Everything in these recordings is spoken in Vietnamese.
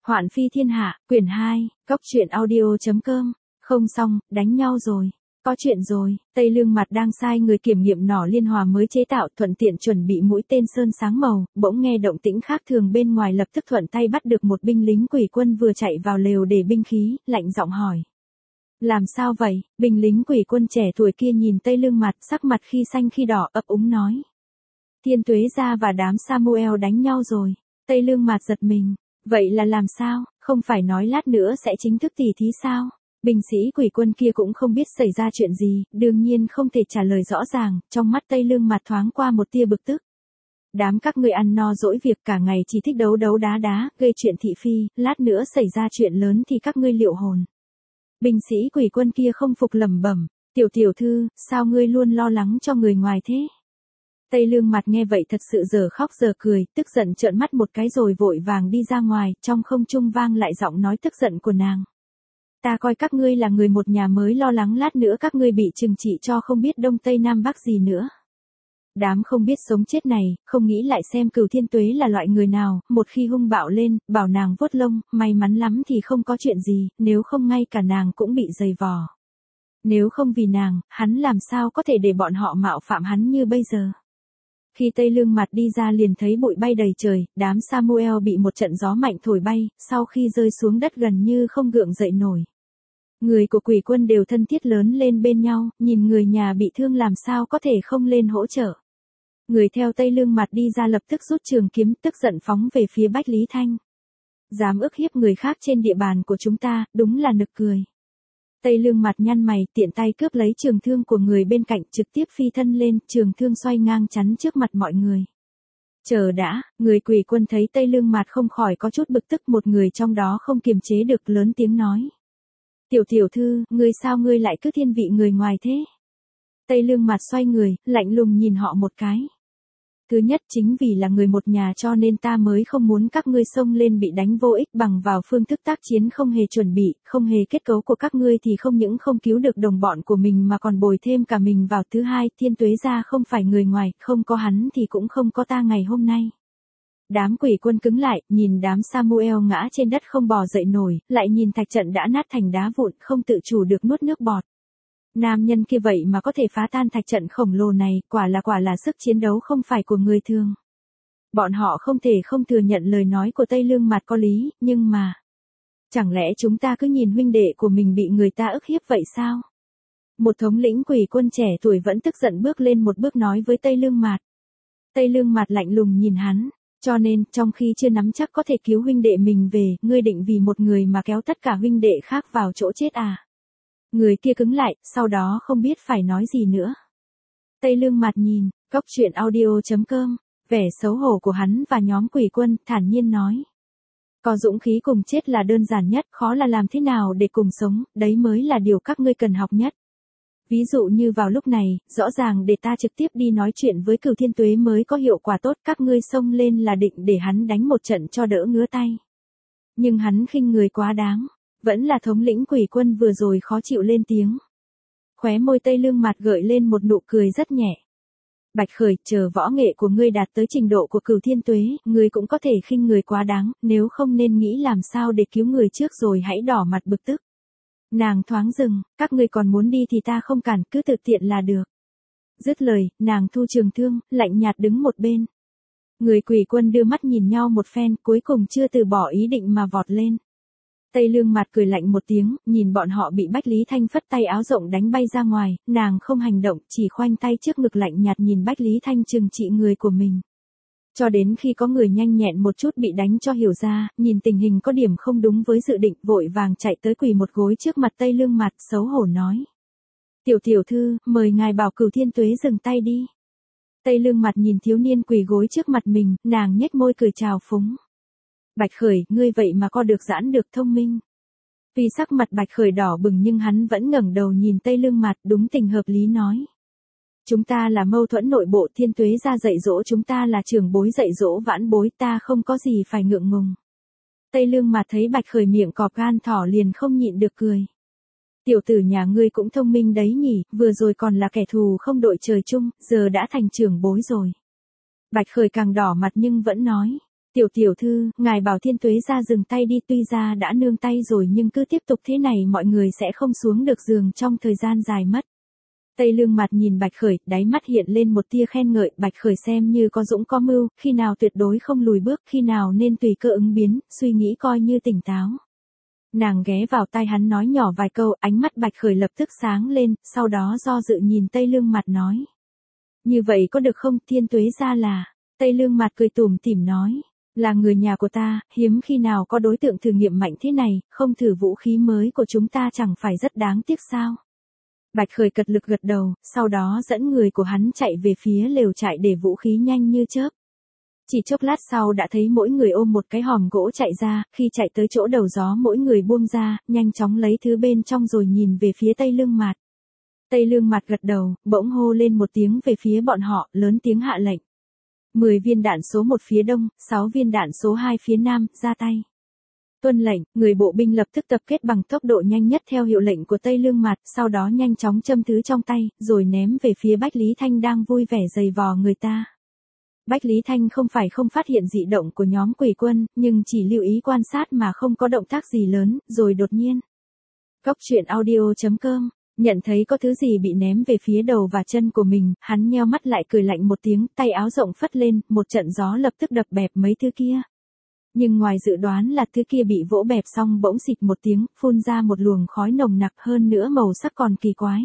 Hoạn phi thiên hạ, quyển 2, cóc truyện audio.com. Không xong, đánh nhau rồi. Có chuyện rồi, Tây Lương Mặt đang sai người kiểm nghiệm nỏ liên hòa mới chế tạo, thuận tiện chuẩn bị mũi tên sơn sáng màu, bỗng nghe động tĩnh khác thường bên ngoài, lập tức thuận tay bắt được một binh lính quỷ quân vừa chạy vào lều để binh khí, lạnh giọng hỏi. Làm sao vậy? Binh lính quỷ quân trẻ tuổi kia nhìn Tây Lương Mặt, sắc mặt khi xanh khi đỏ, ấp úng nói. Thiên Tuế Gia và đám Samuel đánh nhau rồi. Tây Lương Mặt giật mình. Vậy là làm sao? Không phải nói lát nữa sẽ chính thức tỉ thí sao? Binh sĩ quỷ quân kia cũng không biết xảy ra chuyện gì, đương nhiên không thể trả lời rõ ràng, trong mắt Tây Lương Mặt thoáng qua một tia bực tức. Đám các ngươi ăn no dỗi việc, cả ngày chỉ thích đấu đấu đá đá, gây chuyện thị phi, lát nữa xảy ra chuyện lớn thì các ngươi liệu hồn. Binh sĩ quỷ quân kia không phục lẩm bẩm, tiểu thư, sao ngươi luôn lo lắng cho người ngoài thế? Tây Lương Mặt nghe vậy thật sự giờ khóc giờ cười, tức giận trợn mắt một cái rồi vội vàng đi ra ngoài, trong không trung vang lại giọng nói tức giận của nàng. Ta coi các ngươi là người một nhà mới lo lắng lát nữa các ngươi bị trừng trị cho không biết đông tây nam bắc gì nữa. Đám không biết sống chết này, không nghĩ lại xem Cửu Thiên Tuế là loại người nào, một khi hung bạo lên, bảo nàng vuốt lông, may mắn lắm thì không có chuyện gì, nếu không ngay cả nàng cũng bị giày vò. Nếu không vì nàng, hắn làm sao có thể để bọn họ mạo phạm hắn như bây giờ. Khi Tây Lương Mặt đi ra liền thấy bụi bay đầy trời, đám Samuel bị một trận gió mạnh thổi bay, sau khi rơi xuống đất gần như không gượng dậy nổi. Người của quỷ quân đều thân thiết lớn lên bên nhau, nhìn người nhà bị thương làm sao có thể không lên hỗ trợ. Người theo Tây Lương Mặt đi ra lập tức rút trường kiếm, tức giận phóng về phía Bách Lý Thanh. Dám ức hiếp người khác trên địa bàn của chúng ta, đúng là nực cười. Tây Lương Mặt nhăn mày, tiện tay cướp lấy trường thương của người bên cạnh, trực tiếp phi thân lên, trường thương xoay ngang chắn trước mặt mọi người. Chờ đã, người quỷ quân thấy Tây Lương Mặt không khỏi có chút bực tức, một người trong đó không kiềm chế được lớn tiếng nói. Tiểu thư, ngươi sao ngươi lại cứ thiên vị người ngoài thế? Tây Lương Mặt xoay người, lạnh lùng nhìn họ một cái. Thứ nhất chính vì là người một nhà cho nên ta mới không muốn các ngươi xông lên bị đánh vô ích, bằng vào phương thức tác chiến không hề chuẩn bị, không hề kết cấu của các ngươi thì không những không cứu được đồng bọn của mình mà còn bồi thêm cả mình vào. Thứ hai, Thiên Tuế Gia không phải người ngoài, không có hắn thì cũng không có ta ngày hôm nay. Đám quỷ quân cứng lại, nhìn đám Samuel ngã trên đất không bò dậy nổi, lại nhìn thạch trận đã nát thành đá vụn, không tự chủ được nuốt nước bọt. Nam nhân kia vậy mà có thể phá tan thạch trận khổng lồ này, quả là sức chiến đấu không phải của người thường. Bọn họ không thể không thừa nhận lời nói của Tây Lương Mặt có lý, nhưng mà... Chẳng lẽ chúng ta cứ nhìn huynh đệ của mình bị người ta ức hiếp vậy sao? Một thống lĩnh quỷ quân trẻ tuổi vẫn tức giận bước lên một bước nói với Tây Lương Mặt. Tây Lương Mặt lạnh lùng nhìn hắn, cho nên, trong khi chưa nắm chắc có thể cứu huynh đệ mình về, ngươi định vì một người mà kéo tất cả huynh đệ khác vào chỗ chết à? Người kia cứng lại, sau đó không biết phải nói gì nữa. Tây Lương Mặt nhìn, cóc truyện audio.com, vẻ xấu hổ của hắn và nhóm quỷ quân, thản nhiên nói. Có dũng khí cùng chết là đơn giản nhất, khó là làm thế nào để cùng sống, đấy mới là điều các ngươi cần học nhất. Ví dụ như vào lúc này, rõ ràng để ta trực tiếp đi nói chuyện với Cửu Thiên Tuế mới có hiệu quả tốt, các ngươi xông lên là định để hắn đánh một trận cho đỡ ngứa tay. Nhưng hắn khinh người quá đáng. Vẫn là thống lĩnh quỷ quân vừa rồi khó chịu lên tiếng. Khóe môi Tây Lương Mặt gợi lên một nụ cười rất nhẹ. Bạch Khởi, chờ võ nghệ của ngươi đạt tới trình độ của Cửu Thiên Tuế, ngươi cũng có thể khinh người quá đáng, nếu không nên nghĩ làm sao để cứu người trước rồi hãy đỏ mặt bực tức. Nàng thoáng dừng, các ngươi còn muốn đi thì ta không cản, cứ tự tiện là được. Dứt lời, nàng thu trường thương, lạnh nhạt đứng một bên. Người quỷ quân đưa mắt nhìn nhau một phen, cuối cùng chưa từ bỏ ý định mà vọt lên. Tây Lương Mặt cười lạnh một tiếng, nhìn bọn họ bị Bách Lý Thanh phất tay áo rộng đánh bay ra ngoài, nàng không hành động, chỉ khoanh tay trước ngực lạnh nhạt nhìn Bách Lý Thanh trừng trị người của mình. Cho đến khi có người nhanh nhẹn một chút bị đánh cho hiểu ra, nhìn tình hình có điểm không đúng với dự định, vội vàng chạy tới quỳ một gối trước mặt Tây Lương Mặt, xấu hổ nói. Tiểu thư, mời ngài bảo Cửu Thiên Tuế dừng tay đi. Tây Lương Mặt nhìn thiếu niên quỳ gối trước mặt mình, nàng nhếch môi cười chào phúng. Bạch Khởi, ngươi vậy mà co được giãn được thông minh. Vì sắc mặt Bạch Khởi đỏ bừng nhưng hắn vẫn ngẩng đầu nhìn Tây Lương Mặt, đúng tình hợp lý nói. Chúng ta là mâu thuẫn nội bộ, Thiên Tuế Gia dạy dỗ chúng ta là trưởng bối dạy dỗ vãn bối, ta không có gì phải ngượng ngùng. Tây Lương Mặt thấy Bạch Khởi miệng cọp gan thỏ liền không nhịn được cười. Tiểu tử nhà ngươi cũng thông minh đấy nhỉ, vừa rồi còn là kẻ thù không đội trời chung, giờ đã thành trưởng bối rồi. Bạch Khởi càng đỏ mặt nhưng vẫn nói. Tiểu tiểu thư, ngài bảo Thiên Tuế ra dừng tay đi, tuy ra đã nương tay rồi nhưng cứ tiếp tục thế này mọi người sẽ không xuống được giường trong thời gian dài mất. Tây Lương Mặt nhìn Bạch Khởi, đáy mắt hiện lên một tia khen ngợi, Bạch Khởi xem như có dũng có mưu, khi nào tuyệt đối không lùi bước, khi nào nên tùy cơ ứng biến, suy nghĩ coi như tỉnh táo. Nàng ghé vào tai hắn nói nhỏ vài câu, ánh mắt Bạch Khởi lập tức sáng lên, sau đó do dự nhìn Tây Lương Mặt nói. Như vậy có được không? Thiên Tuế ra là. Tây Lương Mặt cười tủm tỉm nói. Là người nhà của ta, hiếm khi nào có đối tượng thử nghiệm mạnh thế này, không thử vũ khí mới của chúng ta chẳng phải rất đáng tiếc sao? Bạch Khởi cật lực gật đầu, sau đó dẫn người của hắn chạy về phía lều trại để vũ khí nhanh như chớp. Chỉ chốc lát sau đã thấy mỗi người ôm một cái hòm gỗ chạy ra, khi chạy tới chỗ đầu gió mỗi người buông ra, nhanh chóng lấy thứ bên trong rồi nhìn về phía Tây Lương Mạt. Tây Lương Mạt gật đầu, bỗng hô lên một tiếng về phía bọn họ, lớn tiếng hạ lệnh. 10 viên đạn số 1 phía đông, 6 viên đạn số 2 phía nam, ra tay. Tuân lệnh, người bộ binh lập tức tập kết bằng tốc độ nhanh nhất theo hiệu lệnh của Tây Lương Mạt, sau đó nhanh chóng châm thứ trong tay, rồi ném về phía Bách Lý Thanh đang vui vẻ giày vò người ta. Bách Lý Thanh không phải không phát hiện dị động của nhóm quỷ quân, nhưng chỉ lưu ý quan sát mà không có động tác gì lớn, rồi đột nhiên. Góc truyện audio.com, nhận thấy có thứ gì bị ném về phía đầu và chân của mình, hắn nheo mắt lại cười lạnh một tiếng, tay áo rộng phất lên, một trận gió lập tức đập bẹp mấy thứ kia. Nhưng ngoài dự đoán là thứ kia bị vỗ bẹp xong bỗng xịt một tiếng, phun ra một luồng khói nồng nặc hơn nữa màu sắc còn kỳ quái.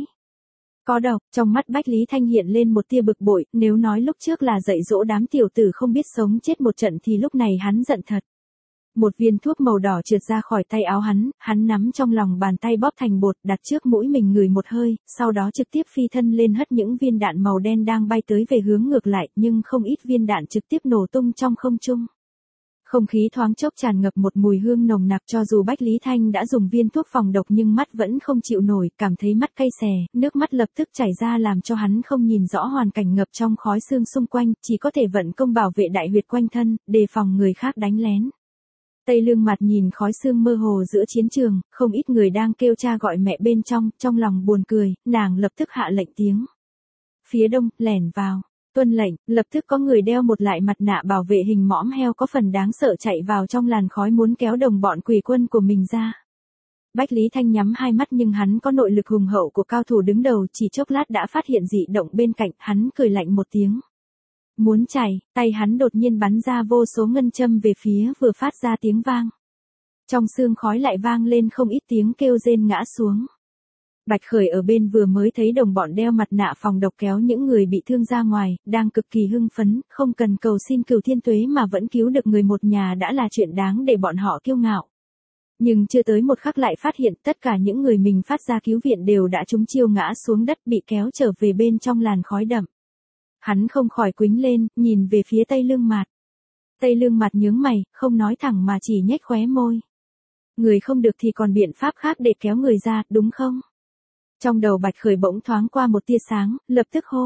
Có độc, trong mắt Bách Lý Thanh hiện lên một tia bực bội, nếu nói lúc trước là dạy dỗ đám tiểu tử không biết sống chết một trận thì lúc này hắn giận thật. Một viên thuốc màu đỏ trượt ra khỏi tay áo hắn nắm trong lòng bàn tay bóp thành bột, đặt trước mũi mình ngửi một hơi, sau đó trực tiếp phi thân lên hất những viên đạn màu đen đang bay tới về hướng ngược lại, nhưng không ít viên đạn trực tiếp nổ tung trong không trung. Không khí thoáng chốc tràn ngập một mùi hương nồng nặc, cho dù Bách Lý Thanh đã dùng viên thuốc phòng độc nhưng mắt vẫn không chịu nổi, cảm thấy mắt cay xè, nước mắt lập tức chảy ra làm cho hắn không nhìn rõ hoàn cảnh ngập trong khói sương xung quanh, chỉ có thể vận công bảo vệ đại huyệt quanh thân, đề phòng người khác đánh lén. Tây Lương Mặt nhìn khói sương mơ hồ giữa chiến trường, không ít người đang kêu cha gọi mẹ bên trong lòng buồn cười, nàng lập tức hạ lệnh tiếng. Phía đông, lẻn vào. Tuân lệnh, lập tức có người đeo một lại mặt nạ bảo vệ hình mõm heo có phần đáng sợ chạy vào trong làn khói muốn kéo đồng bọn quỷ quân của mình ra. Bách Lý Thanh nhắm hai mắt nhưng hắn có nội lực hùng hậu của cao thủ đứng đầu, chỉ chốc lát đã phát hiện dị động bên cạnh, hắn cười lạnh một tiếng. Muốn chạy, tay hắn đột nhiên bắn ra vô số ngân châm về phía vừa phát ra tiếng vang. Trong sương khói lại vang lên không ít tiếng kêu rên ngã xuống. Bạch Khởi ở bên vừa mới thấy đồng bọn đeo mặt nạ phòng độc kéo những người bị thương ra ngoài, đang cực kỳ hưng phấn, không cần cầu xin cửu thiên tuế mà vẫn cứu được người một nhà đã là chuyện đáng để bọn họ kiêu ngạo. Nhưng chưa tới một khắc lại phát hiện tất cả những người mình phát ra cứu viện đều đã trúng chiêu ngã xuống đất bị kéo trở về bên trong làn khói đậm. Hắn không khỏi quĩnh lên, nhìn về phía Tây Lương Mạt. Tây Lương Mạt nhướng mày, không nói thẳng mà chỉ nhếch khóe môi. Người không được thì còn biện pháp khác để kéo người ra, đúng không? Trong đầu Bạch Khởi bỗng thoáng qua một tia sáng, lập tức hô.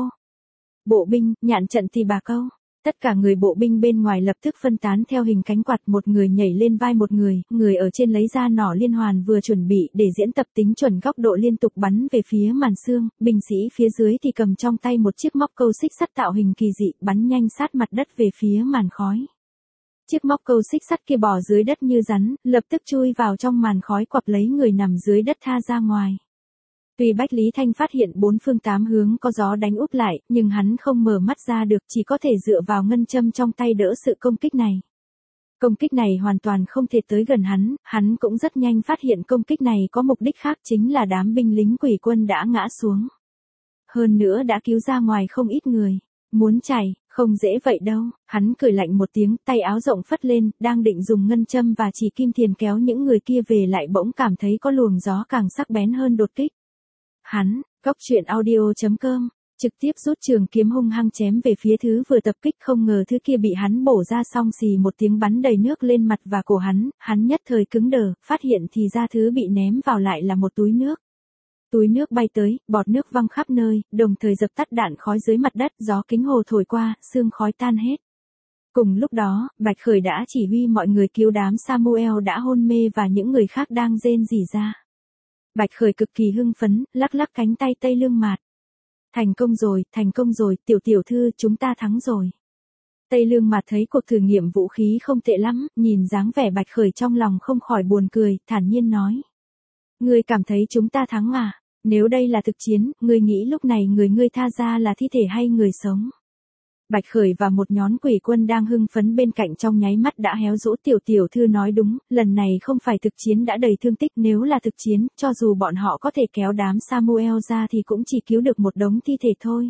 Bộ binh, nhạn trận thì bà câu. Tất cả người bộ binh bên ngoài lập tức phân tán theo hình cánh quạt, một người nhảy lên vai một người ở trên lấy ra nỏ liên hoàn vừa chuẩn bị để diễn tập tính chuẩn góc độ liên tục bắn về phía màn xương, binh sĩ phía dưới thì cầm trong tay một chiếc móc câu xích sắt tạo hình kỳ dị, bắn nhanh sát mặt đất về phía màn khói. Chiếc móc câu xích sắt kia bò dưới đất như rắn, lập tức chui vào trong màn khói quặp lấy người nằm dưới đất tha ra ngoài. Tuy Bách Lý Thanh phát hiện bốn phương tám hướng có gió đánh úp lại, nhưng hắn không mở mắt ra được, chỉ có thể dựa vào ngân châm trong tay đỡ sự công kích này. Công kích này hoàn toàn không thể tới gần hắn cũng rất nhanh phát hiện công kích này có mục đích khác, chính là đám binh lính quỷ quân đã ngã xuống. Hơn nữa đã cứu ra ngoài không ít người. Muốn chạy, không dễ vậy đâu, hắn cười lạnh một tiếng, tay áo rộng phất lên, đang định dùng ngân châm và chỉ kim thiền kéo những người kia về lại bỗng cảm thấy có luồng gió càng sắc bén hơn đột kích. Hắn, góc truyện audio.com, trực tiếp rút trường kiếm hung hăng chém về phía thứ vừa tập kích, không ngờ thứ kia bị hắn bổ ra xong xì một tiếng bắn đầy nước lên mặt và cổ hắn nhất thời cứng đờ, phát hiện thì ra thứ bị ném vào lại là một túi nước. Túi nước bay tới, bọt nước văng khắp nơi, đồng thời dập tắt đạn khói dưới mặt đất, gió kính hồ thổi qua, sương khói tan hết. Cùng lúc đó, Bạch Khởi đã chỉ huy mọi người cứu đám Samuel đã hôn mê và những người khác đang rên rỉ ra. Bạch Khởi cực kỳ hưng phấn, lắc lắc cánh tay Tây Lương Mạt. Thành công rồi, tiểu tiểu thư, chúng ta thắng rồi. Tây Lương Mạt thấy cuộc thử nghiệm vũ khí không tệ lắm, nhìn dáng vẻ Bạch Khởi trong lòng không khỏi buồn cười, thản nhiên nói. Ngươi cảm thấy chúng ta thắng à? Nếu đây là thực chiến, ngươi nghĩ lúc này ngươi tha ra là thi thể hay người sống? Bạch Khởi và một nhóm quỷ quân đang hưng phấn bên cạnh trong nháy mắt đã héo rũ. Tiểu thư nói đúng, lần này không phải thực chiến đã đầy thương tích, nếu là thực chiến, cho dù bọn họ có thể kéo đám Samuel ra thì cũng chỉ cứu được một đống thi thể thôi.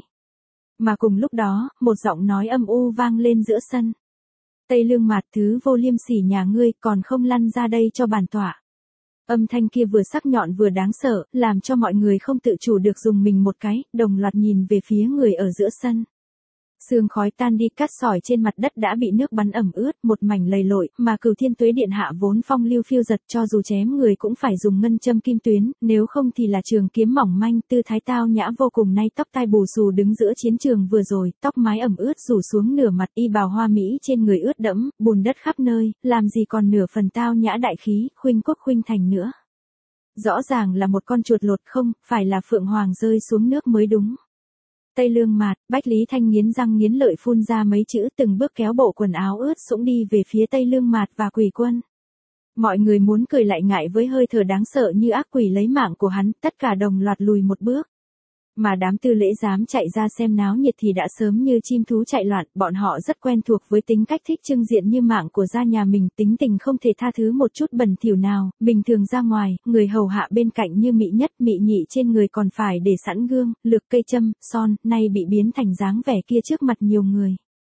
Mà cùng lúc đó, một giọng nói âm u vang lên giữa sân. Tây Lương Mạt, thứ vô liêm sỉ nhà ngươi, còn không lăn ra đây cho bản tọa. Âm thanh kia vừa sắc nhọn vừa đáng sợ, làm cho mọi người không tự chủ được dùng mình một cái, đồng loạt nhìn về phía người ở giữa sân. Sương khói tan đi, cát sỏi trên mặt đất đã bị nước bắn ẩm ướt, một mảnh lầy lội, mà Cửu Thiên Tuế điện hạ vốn phong lưu phiêu giật, cho dù chém người cũng phải dùng ngân châm kim tuyến, nếu không thì là trường kiếm mỏng manh, tư thái tao nhã vô cùng. Nay tóc tai bù xù đứng giữa chiến trường vừa rồi, tóc mái ẩm ướt rủ xuống nửa mặt, y bào hoa mỹ trên người ướt đẫm, bùn đất khắp nơi, làm gì còn nửa phần tao nhã đại khí, khuynh quốc khuynh thành nữa. Rõ ràng là một con chuột lột, không phải là phượng hoàng rơi xuống nước mới đúng. Tây Lương Mạt, Bách Lý Thanh nghiến răng nghiến lợi phun ra mấy chữ, từng bước kéo bộ quần áo ướt sũng đi về phía Tây Lương Mạt và quỷ quân. Mọi người muốn cười lại ngại với hơi thở đáng sợ như ác quỷ lấy mạng của hắn, tất cả đồng loạt lùi một bước. Mà đám tư lễ dám chạy ra xem náo nhiệt thì đã sớm như chim thú chạy loạn, bọn họ rất quen thuộc với tính cách thích trưng diện như mạng của gia nhà mình, tính tình không thể tha thứ một chút bẩn thỉu nào, bình thường ra ngoài, người hầu hạ bên cạnh như mỹ nhất, mỹ nhị trên người còn phải để sẵn gương, lược, cây châm, son, nay bị biến thành dáng vẻ kia trước mặt nhiều người.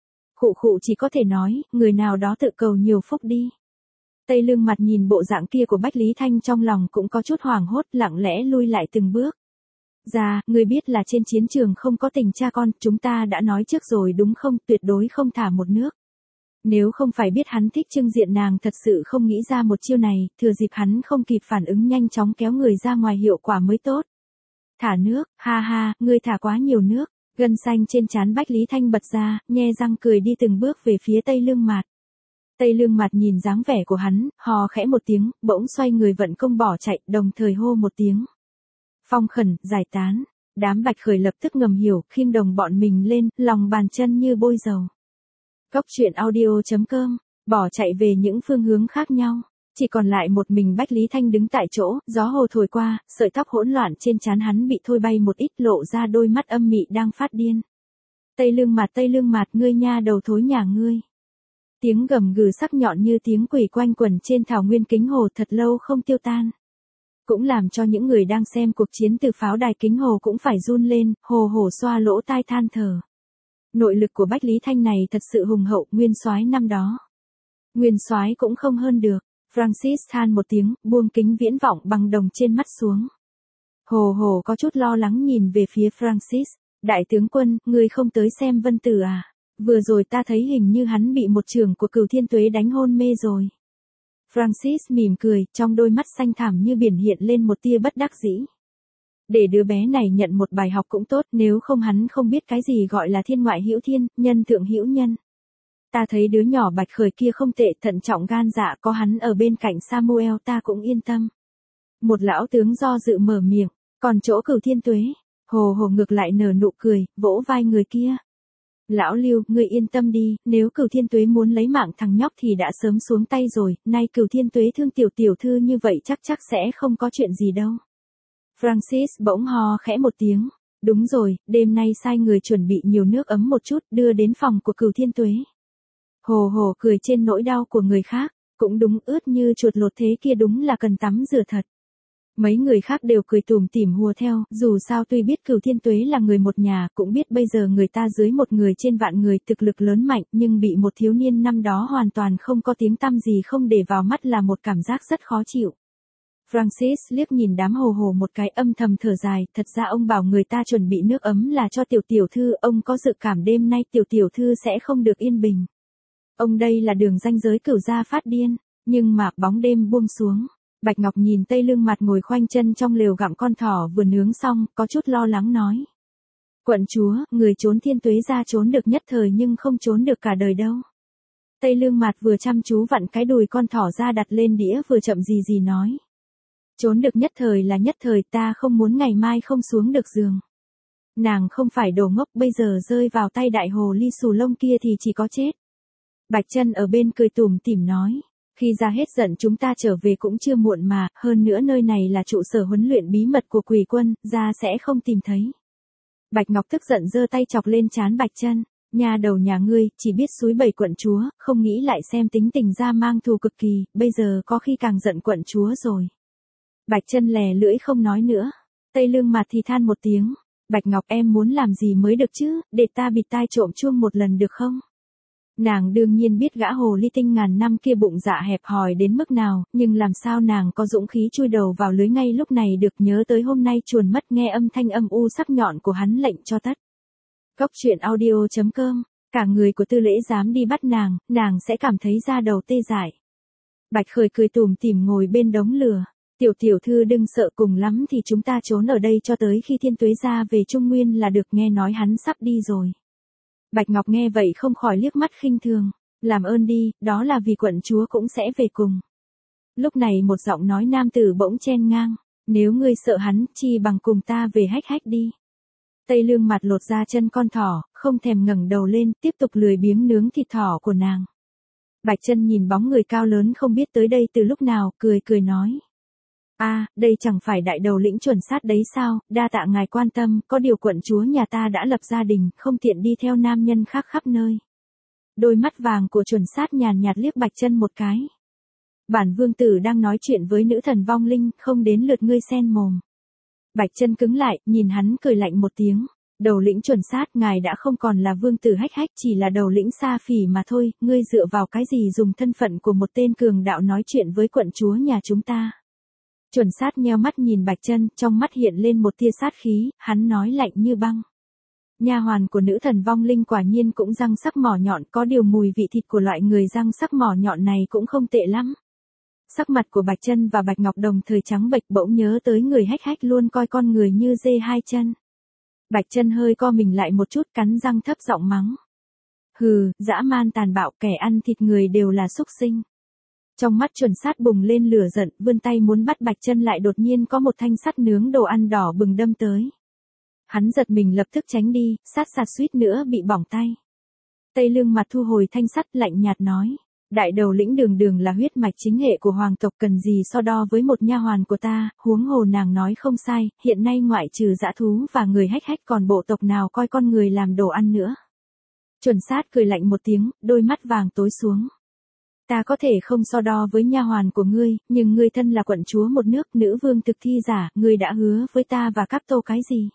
Khụ chỉ có thể nói, người nào đó tự cầu nhiều phúc đi. Tây Lương Mặt nhìn bộ dạng kia của Bách Lý Thanh trong lòng cũng có chút hoảng hốt, lặng lẽ lui lại từng bước. Dạ, ngươi biết là trên chiến trường không có tình cha con, chúng ta đã nói trước rồi đúng không, tuyệt đối không thả một nước. Nếu không phải biết hắn thích trưng diện nàng thật sự không nghĩ ra một chiêu này, thừa dịp hắn không kịp phản ứng nhanh chóng kéo người ra ngoài hiệu quả mới tốt. Thả nước, ha ha, ngươi thả quá nhiều nước, gân xanh trên trán Bách Lý Thanh bật ra, nhe răng cười đi từng bước về phía Tây Lương Mạt. Tây Lương Mạt nhìn dáng vẻ của hắn, hò khẽ một tiếng, bỗng xoay người vận công bỏ chạy, đồng thời hô một tiếng. Phong khẩn, giải tán. Đám Bạch Khởi lập tức ngầm hiểu, khiêng đồng bọn mình lên, lòng bàn chân như bôi dầu. Cốc truyện audio.com, bỏ chạy về những phương hướng khác nhau. Chỉ còn lại một mình Bách Lý Thanh đứng tại chỗ, gió hồ thổi qua, sợi tóc hỗn loạn trên trán hắn bị thôi bay một ít, lộ ra đôi mắt âm mị đang phát điên. Tây Lương Mạt, ngươi nha đầu thối nhà ngươi. Tiếng gầm gừ sắc nhọn như tiếng quỷ quanh quẩn trên thảo nguyên Kính Hồ thật lâu không tiêu tan. Cũng làm cho những người đang xem cuộc chiến từ pháo đài Kính Hồ cũng phải run lên, hồ xoa lỗ tai than thở. Nội lực của Bách Lý Thanh này thật sự hùng hậu, nguyên soái năm đó. Nguyên soái cũng không hơn được. Francis than một tiếng, buông kính viễn vọng bằng đồng trên mắt xuống. Hồ có chút lo lắng nhìn về phía Francis. Đại tướng quân, ngươi không tới xem Vân Tử à? Vừa rồi ta thấy hình như hắn bị một trưởng của Cửu Thiên Tuế đánh hôn mê rồi. Francis mỉm cười, trong đôi mắt xanh thẳm như biển hiện lên một tia bất đắc dĩ. Để đứa bé này nhận một bài học cũng tốt, nếu không hắn không biết cái gì gọi là thiên ngoại hữu thiên, nhân thượng hữu nhân. Ta thấy đứa nhỏ Bạch Khởi kia không tệ, thận trọng gan dạ, có hắn ở bên cạnh Samuel ta cũng yên tâm. Một lão tướng do dự mở miệng, còn chỗ Cửu Thiên Tuế, Hồ ngược lại nở nụ cười, vỗ vai người kia. Lão Lưu, ngươi yên tâm đi, nếu Cửu Thiên Tuế muốn lấy mạng thằng nhóc thì đã sớm xuống tay rồi, nay Cửu Thiên Tuế thương tiểu thư như vậy chắc sẽ không có chuyện gì đâu. Francis bỗng ho khẽ một tiếng, đúng rồi, đêm nay sai người chuẩn bị nhiều nước ấm một chút, đưa đến phòng của Cửu Thiên Tuế. Hồ cười trên nỗi đau của người khác, cũng đúng, ướt như chuột lột thế kia đúng là cần tắm rửa thật. Mấy người khác đều cười tủm tỉm hùa theo, dù sao tuy biết Cửu Thiên Tuế là người một nhà, cũng biết bây giờ người ta dưới một người trên vạn người, thực lực lớn mạnh, nhưng bị một thiếu niên năm đó hoàn toàn không có tiếng tăm gì không để vào mắt là một cảm giác rất khó chịu. Francis liếc nhìn đám hồ một cái, âm thầm thở dài, thật ra ông bảo người ta chuẩn bị nước ấm là cho tiểu thư, ông có dự cảm đêm nay tiểu thư sẽ không được yên bình. Ông đây là đường ranh giới Cửu gia phát điên, nhưng mà bóng đêm buông xuống. Bạch Ngọc nhìn Tây Lương Mặt ngồi khoanh chân trong lều gặm con thỏ vừa nướng xong, có chút lo lắng nói. Quận chúa, người trốn Thiên Tuế ra trốn được nhất thời nhưng không trốn được cả đời đâu. Tây Lương Mặt vừa chăm chú vặn cái đùi con thỏ ra đặt lên đĩa vừa chậm gì nói. Trốn được nhất thời là nhất thời, ta không muốn ngày mai không xuống được giường. Nàng không phải đồ ngốc, bây giờ rơi vào tay đại hồ ly xù lông kia thì chỉ có chết. Bạch Chân ở bên cười tủm tỉm nói. Khi ra hết giận chúng ta trở về cũng chưa muộn mà, hơn nữa nơi này là trụ sở huấn luyện bí mật của quỷ quân, ra sẽ không tìm thấy. Bạch Ngọc tức giận giơ tay chọc lên trán Bạch Chân. Nhà đầu nhà ngươi, chỉ biết xúi bẩy quận chúa, không nghĩ lại xem tính tình ra mang thù cực kỳ, bây giờ có khi càng giận quận chúa rồi. Bạch Chân lè lưỡi không nói nữa. Tây Lương Mạt thì than một tiếng. Bạch Ngọc em muốn làm gì mới được chứ, để ta bịt tai trộm chuông một lần được không? Nàng đương nhiên biết gã hồ ly tinh ngàn năm kia bụng dạ hẹp hòi đến mức nào, nhưng làm sao nàng có dũng khí chui đầu vào lưới ngay lúc này được, nhớ tới hôm nay chuồn mất nghe âm thanh âm u sắc nhọn của hắn lệnh cho tắt. Cốc truyện audio.com, cả người của Tư Lễ dám đi bắt nàng sẽ cảm thấy da đầu tê dại. Bạch Khởi cười tủm tỉm ngồi bên đống lửa. Tiểu thư đừng sợ, cùng lắm thì chúng ta trốn ở đây cho tới khi Thiên Tuế ra về Trung Nguyên là được, nghe nói hắn sắp đi rồi. Bạch Ngọc nghe vậy không khỏi liếc mắt khinh thường. Làm ơn đi, đó là vì quận chúa cũng sẽ về cùng. Lúc này một giọng nói nam tử bỗng chen ngang. Nếu ngươi sợ hắn, chi bằng cùng ta về hách hách đi. Tây Lương Mặt lột ra chân con thỏ, không thèm ngẩng đầu lên, tiếp tục lười biếng nướng thịt thỏ của nàng. Bạch Chân nhìn bóng người cao lớn không biết tới đây từ lúc nào, cười nói. Đây chẳng phải đại đầu lĩnh Chuẩn Sát đấy sao, đa tạ ngài quan tâm, có điều quận chúa nhà ta đã lập gia đình, không tiện đi theo nam nhân khác khắp nơi. Đôi mắt vàng của Chuẩn Sát nhàn nhạt liếc Bạch Chân một cái. Bản vương tử đang nói chuyện với nữ thần vong linh, không đến lượt ngươi xen mồm. Bạch Chân cứng lại, nhìn hắn cười lạnh một tiếng. Đầu lĩnh Chuẩn Sát, ngài đã không còn là vương tử hách hách, chỉ là đầu lĩnh Sa Phỉ mà thôi, ngươi dựa vào cái gì dùng thân phận của một tên cường đạo nói chuyện với quận chúa nhà chúng ta. Chuẩn Sát nheo mắt nhìn Bạch Chân, trong mắt hiện lên một tia sát khí, hắn nói lạnh như băng. Nha hoàn của nữ thần vong linh quả nhiên cũng răng sắc mỏ nhọn, có điều mùi vị thịt của loại người răng sắc mỏ nhọn này cũng không tệ lắm. Sắc mặt của Bạch Chân và Bạch Ngọc đồng thời trắng bệch, bỗng nhớ tới người hách hách luôn coi con người như dê hai chân. Bạch Chân hơi co mình lại một chút, cắn răng thấp giọng mắng. Hừ, dã man tàn bạo, kẻ ăn thịt người đều là súc sinh. Trong mắt Chuẩn Sát bùng lên lửa giận, vươn tay muốn bắt Bạch Chân lại, đột nhiên có một thanh sắt nướng đồ ăn đỏ bừng đâm tới. Hắn giật mình lập tức tránh đi, sát suýt nữa bị bỏng tay. Tây Lương Mặt thu hồi thanh sắt, lạnh nhạt nói. Đại đầu lĩnh đường là huyết mạch chính hệ của hoàng tộc, cần gì so đo với một nha hoàn của ta, huống hồ nàng nói không sai, hiện nay ngoại trừ dã thú và người hách hách còn bộ tộc nào coi con người làm đồ ăn nữa. Chuẩn Sát cười lạnh một tiếng, đôi mắt vàng tối xuống. Ta có thể không so đo với nha hoàn của ngươi, nhưng ngươi thân là quận chúa một nước, nữ vương thực thi giả, ngươi đã hứa với ta và các tô cái gì?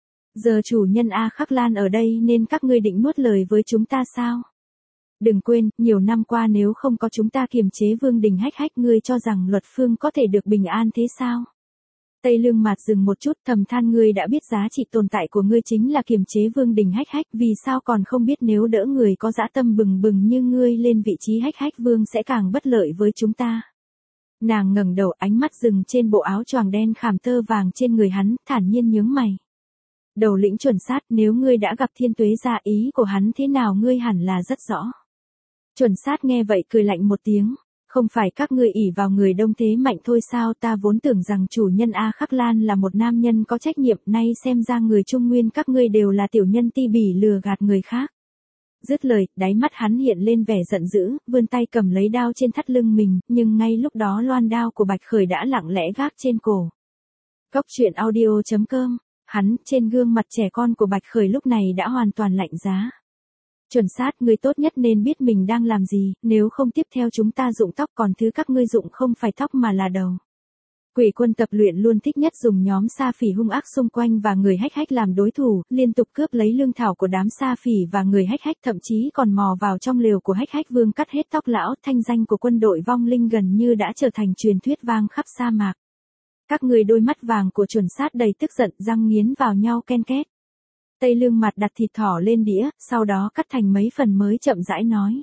Giờ chủ nhân A Khắc Lan ở đây nên các ngươi định nuốt lời với chúng ta sao? Đừng quên, nhiều năm qua nếu không có chúng ta kiềm chế vương đình hách hách, ngươi cho rằng luật phương có thể được bình an thế sao? Tây Lương Mạt dừng một chút, thầm than, ngươi đã biết giá trị tồn tại của ngươi chính là kiềm chế vương đình hách hách, vì sao còn không biết nếu đỡ người có dã tâm bừng bừng như ngươi lên vị trí hách hách vương sẽ càng bất lợi với chúng ta. Nàng ngẩng đầu, ánh mắt dừng trên bộ áo choàng đen khảm tơ vàng trên người hắn, thản nhiên nhướng mày. Đầu lĩnh Chuẩn Sát, nếu ngươi đã gặp Thiên Tuế gia, ý của hắn thế nào ngươi hẳn là rất rõ. Chuẩn Sát nghe vậy cười lạnh một tiếng. Không phải các ngươi ỷ vào người đông thế mạnh thôi sao, ta vốn tưởng rằng chủ nhân A Khắc Lan là một nam nhân có trách nhiệm, nay xem ra người Trung Nguyên các ngươi đều là tiểu nhân ti bỉ lừa gạt người khác. Dứt lời, đáy mắt hắn hiện lên vẻ giận dữ, vươn tay cầm lấy đao trên thắt lưng mình, nhưng ngay lúc đó loan đao của Bạch Khởi đã lặng lẽ gác trên cổ. Cốc truyện audio.com, hắn, trên gương mặt trẻ con của Bạch Khởi lúc này đã hoàn toàn lạnh giá. Chuẩn Sát, ngươi tốt nhất nên biết mình đang làm gì, nếu không tiếp theo chúng ta dụng tóc, còn thứ các ngươi dụng không phải tóc mà là đầu. Quỷ quân tập luyện luôn thích nhất dùng nhóm Sa Phỉ hung ác xung quanh và người hách hách làm đối thủ, liên tục cướp lấy lương thảo của đám Sa Phỉ và người hách hách, thậm chí còn mò vào trong lều của hách hách vương cắt hết tóc lão. Thanh danh của quân đội vong linh gần như đã trở thành truyền thuyết vang khắp sa mạc. Các người, đôi mắt vàng của Chuẩn Sát đầy tức giận, răng nghiến vào nhau ken két. Tây Lương Mặt đặt thịt thỏ lên đĩa, sau đó cắt thành mấy phần mới chậm rãi nói.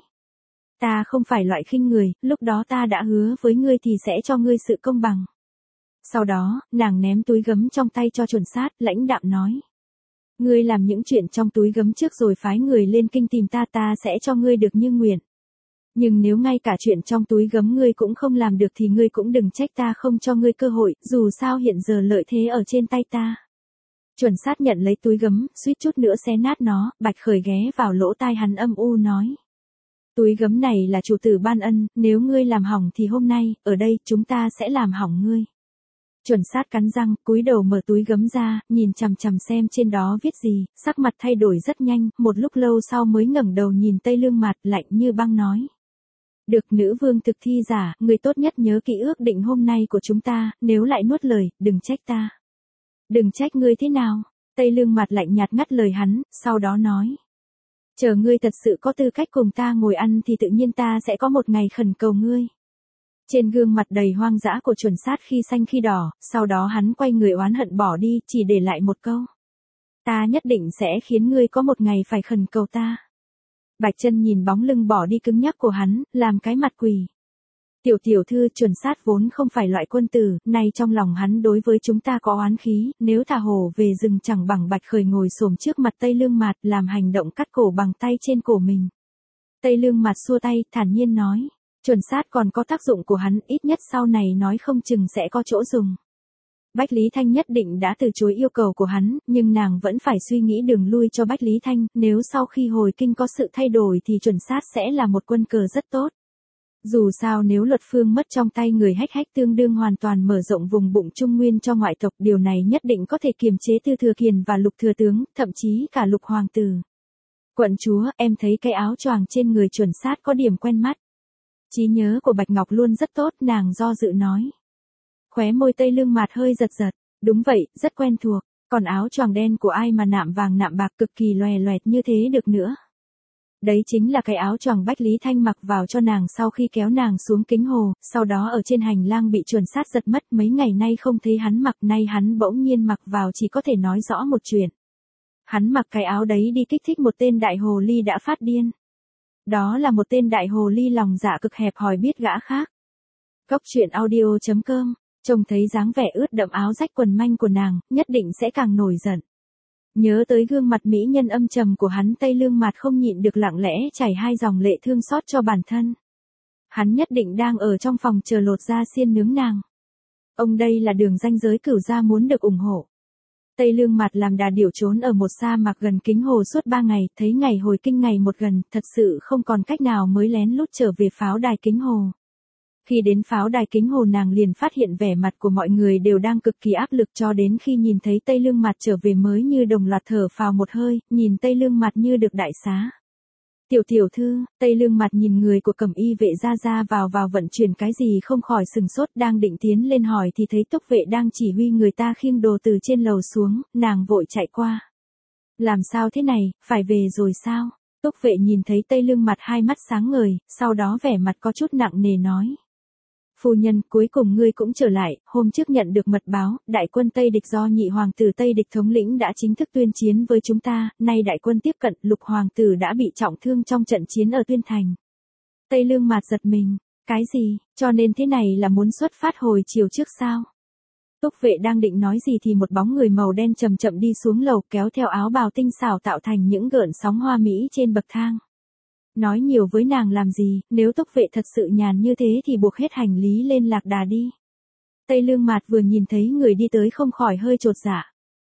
Ta không phải loại khinh người, lúc đó ta đã hứa với ngươi thì sẽ cho ngươi sự công bằng. Sau đó, nàng ném túi gấm trong tay cho Chuẩn Sát, lãnh đạm nói. Ngươi làm những chuyện trong túi gấm trước rồi phái người lên kinh tìm ta, ta sẽ cho ngươi được như nguyện. Nhưng nếu ngay cả chuyện trong túi gấm ngươi cũng không làm được thì ngươi cũng đừng trách ta không cho ngươi cơ hội, dù sao hiện giờ lợi thế ở trên tay ta. Chuẩn sát nhận lấy túi gấm, suýt chút nữa xé nát nó, Bạch Khởi ghé vào lỗ tai hắn âm u nói. Túi gấm này là chủ tử ban ân, nếu ngươi làm hỏng thì hôm nay, ở đây, chúng ta sẽ làm hỏng ngươi. Chuẩn sát cắn răng, cúi đầu mở túi gấm ra, nhìn chằm chằm xem trên đó viết gì, sắc mặt thay đổi rất nhanh, một lúc lâu sau mới ngẩng đầu nhìn Tây Lương Mạt, lạnh như băng nói. Được nữ vương thực thi giả, người tốt nhất nhớ kỹ ước định hôm nay của chúng ta, nếu lại nuốt lời, đừng trách ta. Đừng trách ngươi thế nào? Tây Lương Mạt lạnh nhạt ngắt lời hắn, sau đó nói. Chờ ngươi thật sự có tư cách cùng ta ngồi ăn thì tự nhiên ta sẽ có một ngày khẩn cầu ngươi. Trên gương mặt đầy hoang dã của chuẩn sát khi xanh khi đỏ, sau đó hắn quay người oán hận bỏ đi, chỉ để lại một câu. Ta nhất định sẽ khiến ngươi có một ngày phải khẩn cầu ta. Bạch Chân nhìn bóng lưng bỏ đi cứng nhắc của hắn, làm cái mặt quỳ. Tiểu thư, chuẩn sát vốn không phải loại quân tử, nay trong lòng hắn đối với chúng ta có oán khí, nếu thả hổ về rừng chẳng bằng Bạch Khởi ngồi xổm trước mặt Tây Lương Mạt làm hành động cắt cổ bằng tay trên cổ mình. Tây Lương Mạt xua tay, thản nhiên nói. Chuẩn sát còn có tác dụng của hắn, ít nhất sau này nói không chừng sẽ có chỗ dùng. Bách Lý Thanh nhất định đã từ chối yêu cầu của hắn, nhưng nàng vẫn phải suy nghĩ đường lui cho Bách Lý Thanh, nếu sau khi hồi kinh có sự thay đổi thì chuẩn sát sẽ là một quân cờ rất tốt. Dù sao nếu luật phương mất trong tay người hách tương đương hoàn toàn mở rộng vùng bụng Trung Nguyên cho ngoại tộc, điều này nhất định có thể kiềm chế Tư Thừa Kiền và Lục Thừa Tướng, thậm chí cả Lục Hoàng tử. Quận chúa, em thấy cái áo choàng trên người chuẩn sát có điểm quen mắt. Trí nhớ của Bạch Ngọc luôn rất tốt, nàng do dự nói. Khóe môi Tây Lương Mạt hơi giật giật, đúng vậy, rất quen thuộc, còn áo choàng đen của ai mà nạm vàng nạm bạc cực kỳ loè loẹt như thế được nữa. Đấy chính là cái áo choàng Bách Lý Thanh mặc vào cho nàng sau khi kéo nàng xuống Kính Hồ, sau đó ở trên hành lang bị chuẩn sát giật mất, mấy ngày nay không thấy hắn mặc, nay hắn bỗng nhiên mặc vào, chỉ có thể nói rõ một chuyện. Hắn mặc cái áo đấy đi kích thích một tên đại hồ ly đã phát điên. Đó là một tên đại hồ ly lòng dạ cực hẹp hòi biết gã khác. Cốc truyện audio.com, trông thấy dáng vẻ ướt đẫm áo rách quần manh của nàng, nhất định sẽ càng nổi giận. Nhớ tới gương mặt mỹ nhân âm trầm của hắn, Tây Lương Mạt không nhịn được lặng lẽ chảy hai dòng lệ thương xót cho bản thân. Hắn nhất định đang ở trong phòng chờ lột da xiên nướng nàng. Ông đây là đường ranh giới cửu gia muốn được ủng hộ. Tây Lương Mạt làm đà điểu trốn ở một sa mạc gần Kính Hồ suốt 3 ngày, thấy ngày hồi kinh ngày một gần, thật sự không còn cách nào mới lén lút trở về pháo đài Kính Hồ. Khi đến pháo đài Kính Hồ nàng liền phát hiện vẻ mặt của mọi người đều đang cực kỳ áp lực, cho đến khi nhìn thấy Tây Lương Mạt trở về mới như đồng loạt thở phào một hơi, nhìn Tây Lương Mạt như được đại xá. Tiểu thư, Tây Lương Mạt nhìn người của Cẩm Y vệ ra vào vận chuyển cái gì không khỏi sừng sốt, đang định tiến lên hỏi thì thấy Túc vệ đang chỉ huy người ta khiêng đồ từ trên lầu xuống, nàng vội chạy qua. Làm sao thế này, phải về rồi sao? Túc vệ nhìn thấy Tây Lương Mạt hai mắt sáng ngời, sau đó vẻ mặt có chút nặng nề nói. Phu nhân, cuối cùng ngươi cũng trở lại, hôm trước nhận được mật báo, đại quân Tây Địch do nhị hoàng tử Tây Địch thống lĩnh đã chính thức tuyên chiến với chúng ta, nay đại quân tiếp cận, Lục hoàng tử đã bị trọng thương trong trận chiến ở Tuyên Thành. Tây Lương Mạt giật mình, cái gì, cho nên thế này là muốn xuất phát hồi chiều trước sao? Túc vệ đang định nói gì thì một bóng người màu đen chậm chậm đi xuống lầu, kéo theo áo bào tinh xảo tạo thành những gợn sóng hoa mỹ trên bậc thang. Nói nhiều với nàng làm gì, nếu Túc vệ thật sự nhàn như thế thì buộc hết hành lý lên lạc đà đi. Tây Lương Mạt vừa nhìn thấy người đi tới không khỏi hơi chột dạ.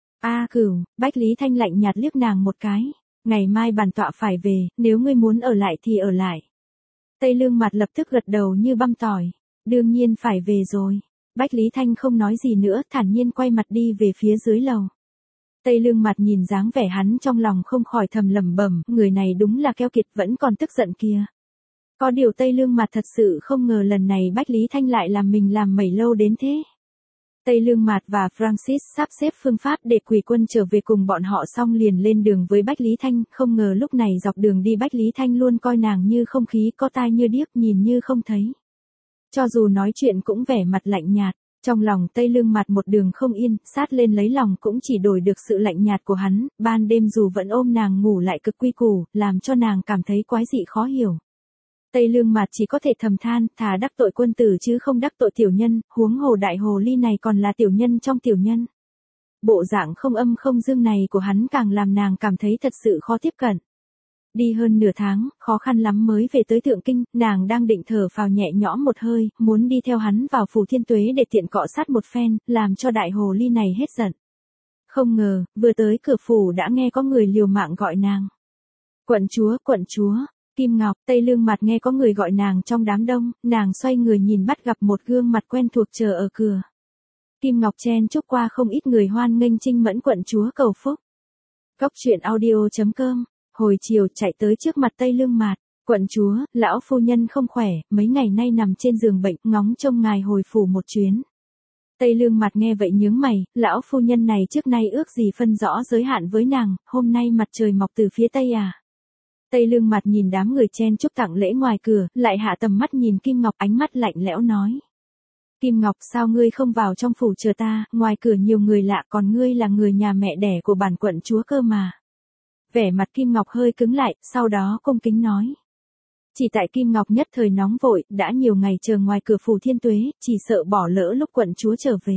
Cửu, Bách Lý Thanh lạnh nhạt liếc nàng một cái. Ngày mai bản tọa phải về, nếu ngươi muốn ở lại thì ở lại. Tây Lương Mạt lập tức gật đầu như băm tỏi. Đương nhiên phải về rồi. Bách Lý Thanh không nói gì nữa, thản nhiên quay mặt đi về phía dưới lầu. Tây Lương Mạt nhìn dáng vẻ hắn trong lòng không khỏi thầm lẩm bẩm, người này đúng là keo kiệt, vẫn còn tức giận kia. Có điều Tây Lương Mạt thật sự không ngờ lần này Bách Lý Thanh lại làm mình làm mẩy lâu đến thế. Tây Lương Mạt và Francis sắp xếp phương pháp để quỷ quân trở về cùng bọn họ xong liền lên đường với Bách Lý Thanh, không ngờ lúc này dọc đường đi Bách Lý Thanh luôn coi nàng như không khí, có tai như điếc, nhìn như không thấy. Cho dù nói chuyện cũng vẻ mặt lạnh nhạt. Trong lòng Tây Lương Mạt một đường không yên, sát lên lấy lòng cũng chỉ đổi được sự lạnh nhạt của hắn, ban đêm dù vẫn ôm nàng ngủ lại cực quy củ, làm cho nàng cảm thấy quái dị khó hiểu. Tây Lương Mạt chỉ có thể thầm than, thà đắc tội quân tử chứ không đắc tội tiểu nhân, huống hồ đại hồ ly này còn là tiểu nhân trong tiểu nhân. Bộ dạng không âm không dương này của hắn càng làm nàng cảm thấy thật sự khó tiếp cận. Đi hơn nửa tháng, khó khăn lắm mới về tới Thượng Kinh, nàng đang định thở phào nhẹ nhõm một hơi, muốn đi theo hắn vào Phủ Thiên Tuế để tiện cọ sát một phen, làm cho đại hồ ly này hết giận. Không ngờ, vừa tới cửa phủ đã nghe có người liều mạng gọi nàng. Quận chúa, Kim Ngọc, Tây Lương mặt nghe có người gọi nàng trong đám đông, nàng xoay người nhìn bắt gặp một gương mặt quen thuộc chờ ở cửa. Kim Ngọc chen chúc qua không ít người hoan nghênh Trinh Mẫn quận chúa cầu phúc. Cốc truyện audio.com, hồi chiều chạy tới trước mặt Tây Lương Mạt, quận chúa, lão phu nhân không khỏe, mấy ngày nay nằm trên giường bệnh, ngóng trông ngài hồi phủ một chuyến. Tây Lương Mạt nghe vậy nhướng mày, lão phu nhân này trước nay ước gì phân rõ giới hạn với nàng, hôm nay mặt trời mọc từ phía tây à. Tây Lương Mạt nhìn đám người chen chúc tặng lễ ngoài cửa, lại hạ tầm mắt nhìn Kim Ngọc, ánh mắt lạnh lẽo nói. Kim Ngọc, sao ngươi không vào trong phủ chờ ta, ngoài cửa nhiều người lạ, còn ngươi là người nhà mẹ đẻ của bản quận chúa cơ mà. Vẻ mặt Kim Ngọc hơi cứng lại, sau đó cung kính nói. Chỉ tại Kim Ngọc nhất thời nóng vội, đã nhiều ngày chờ ngoài cửa phủ Thiên Tuế, chỉ sợ bỏ lỡ lúc quận chúa trở về.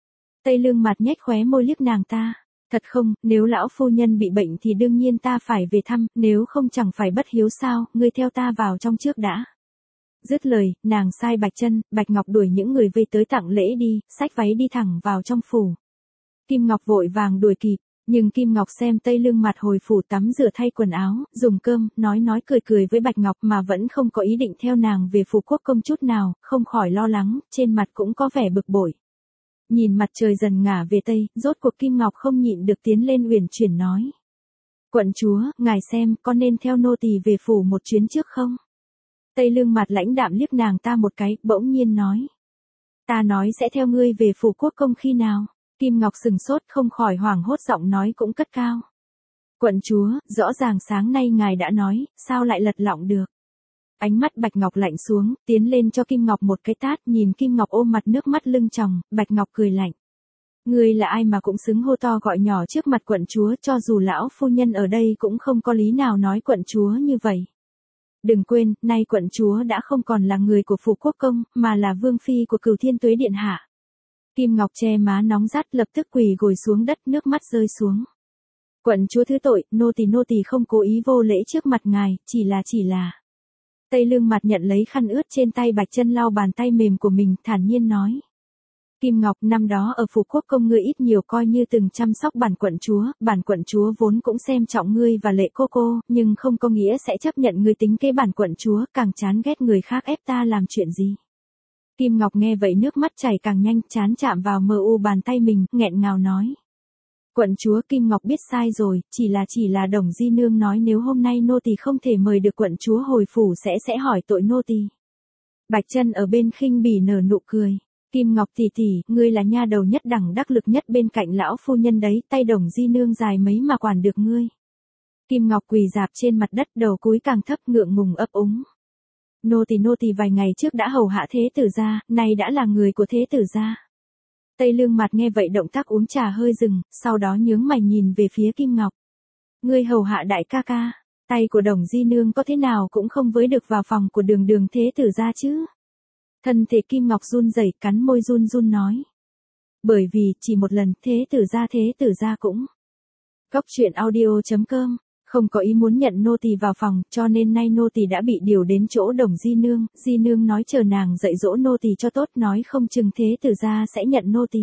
Tây Lương Mạt nhếch khóe môi liếc nàng ta. Thật không, nếu lão phu nhân bị bệnh thì đương nhiên ta phải về thăm, nếu không chẳng phải bất hiếu sao, ngươi theo ta vào trong trước đã. Dứt lời, nàng sai Bạch Ngọc đuổi những người vây tới tặng lễ đi, xách váy đi thẳng vào trong phủ. Kim Ngọc vội vàng đuổi kịp, nhưng Kim Ngọc xem Tây Lương Mạt hồi phủ tắm rửa thay quần áo, dùng cơm, nói cười với Bạch Ngọc mà vẫn không có ý định theo nàng về phủ quốc công chút nào, không khỏi lo lắng, trên mặt cũng có vẻ bực bội. Nhìn mặt trời dần ngả về tây, rốt cuộc Kim Ngọc không nhịn được tiến lên uyển chuyển nói. Quận chúa, ngài xem, có nên theo nô tỳ về phủ một chuyến trước không? Tây Lương Mạt lãnh đạm liếc nàng ta một cái, bỗng nhiên nói. Ta nói sẽ theo ngươi về phủ quốc công khi nào? Kim Ngọc sừng sốt không khỏi hoảng hốt, giọng nói cũng cất cao. Quận chúa, rõ ràng sáng nay ngài đã nói, sao lại lật lọng được? Ánh mắt Bạch Ngọc lạnh xuống, tiến lên cho Kim Ngọc một cái tát, nhìn Kim Ngọc ôm mặt nước mắt lưng tròng, Bạch Ngọc cười lạnh. Ngươi là ai mà cũng xứng hô to gọi nhỏ trước mặt quận chúa, cho dù lão phu nhân ở đây cũng không có lý nào nói quận chúa như vậy. Đừng quên, nay quận chúa đã không còn là người của phủ quốc công, mà là vương phi của Cửu Thiên Tuế điện hạ. Kim Ngọc che má nóng rát, lập tức quỳ gối xuống đất, nước mắt rơi xuống. Quận chúa thứ tội, nô tỳ không cố ý vô lễ trước mặt ngài, chỉ là. Tây Lương Mạt nhận lấy khăn ướt trên tay Bạch Chân lau bàn tay mềm của mình, thản nhiên nói. Kim Ngọc, năm đó ở phủ quốc công ngươi ít nhiều coi như từng chăm sóc bản quận chúa vốn cũng xem trọng ngươi và Lệ cô, nhưng không có nghĩa sẽ chấp nhận ngươi tính kế bản quận chúa, càng chán ghét người khác ép ta làm chuyện gì. Kim Ngọc nghe vậy nước mắt chảy càng nhanh, chán chạm vào mờ u bàn tay mình, nghẹn ngào nói. Quận chúa, Kim Ngọc biết sai rồi, chỉ là Đồng Di Nương nói nếu hôm nay nô tỳ không thể mời được quận chúa hồi phủ sẽ hỏi tội nô tỳ. Bạch Chân ở bên khinh bỉ nở nụ cười. Kim Ngọc tỷ tỷ, ngươi là nha đầu nhất đẳng đắc lực nhất bên cạnh lão phu nhân đấy, tay Đồng Di Nương dài mấy mà quản được ngươi. Kim Ngọc quỳ rạp trên mặt đất, đầu cúi càng thấp, ngượng ngùng ấp úng. Nô tỳ vài ngày trước đã hầu hạ thế tử gia, nay đã là người của thế tử gia. Tây Lương Mạt nghe vậy động tác uống trà hơi dừng, sau đó nhướng mày nhìn về phía Kim Ngọc. Ngươi hầu hạ đại ca ca, tay của Đồng Di Nương có thế nào cũng không với được vào phòng của Đường thế tử gia chứ. Thân thể Kim Ngọc run rẩy, cắn môi run nói. Bởi vì, chỉ một lần, thế tử gia cũng. Cốc truyện audio.com, không có ý muốn nhận nô tỳ vào phòng, cho nên nay nô tỳ đã bị điều đến chỗ Đồng Di Nương nói chờ nàng dạy dỗ nô tỳ cho tốt, nói không chừng thế tử gia sẽ nhận nô tỳ.